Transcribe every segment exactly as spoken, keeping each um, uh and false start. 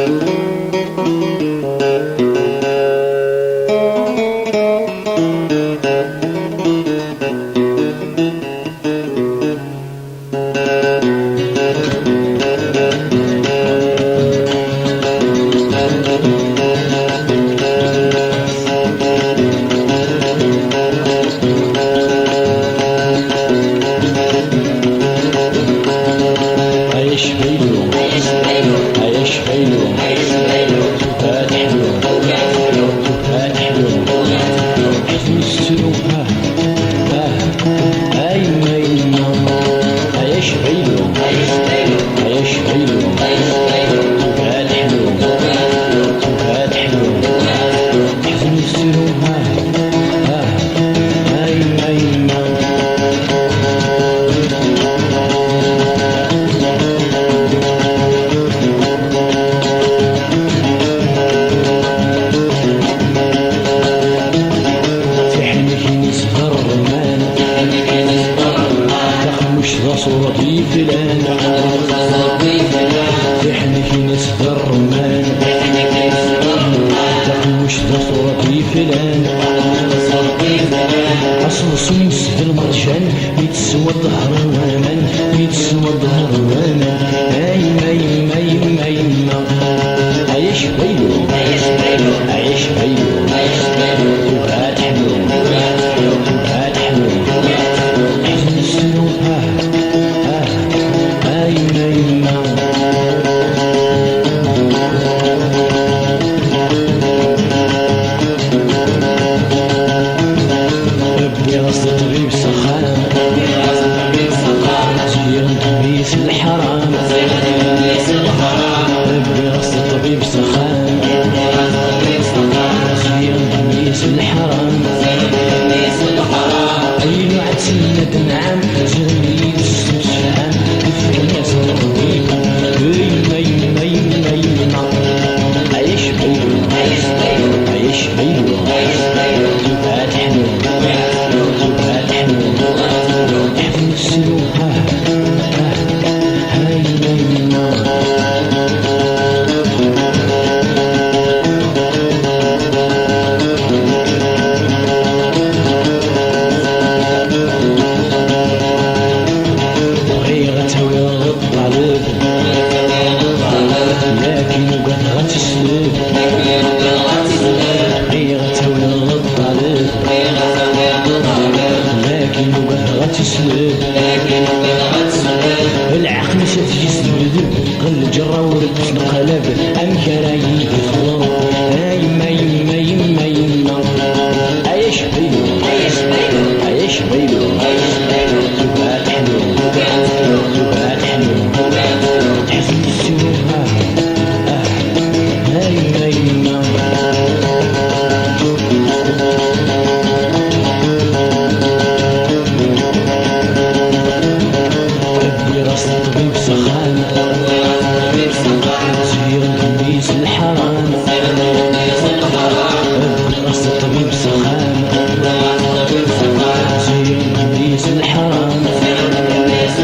صورتي فلان تحنك نسب الرمان تحوش ذا صورتي فلان أصل سمس في المرجان يتسوى الظهر وامان يتسوى الظهر وامان أي ماي ماي ماي عيش بيلو عيش بيلو تبقى تحلو تبقى تحلو حزن السنو العقل شاف جسم الذب قل جرى ورد في القلب ام كرايي في الخضر اي ماي ماي ماي عيش بيلو عيش بيلو عيش بيلو تبقى تحلو تبقى تحلو تحزن السنو هاي ماي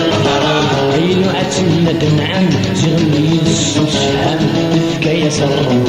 نعم زغلي السوس فهم تفكى يسر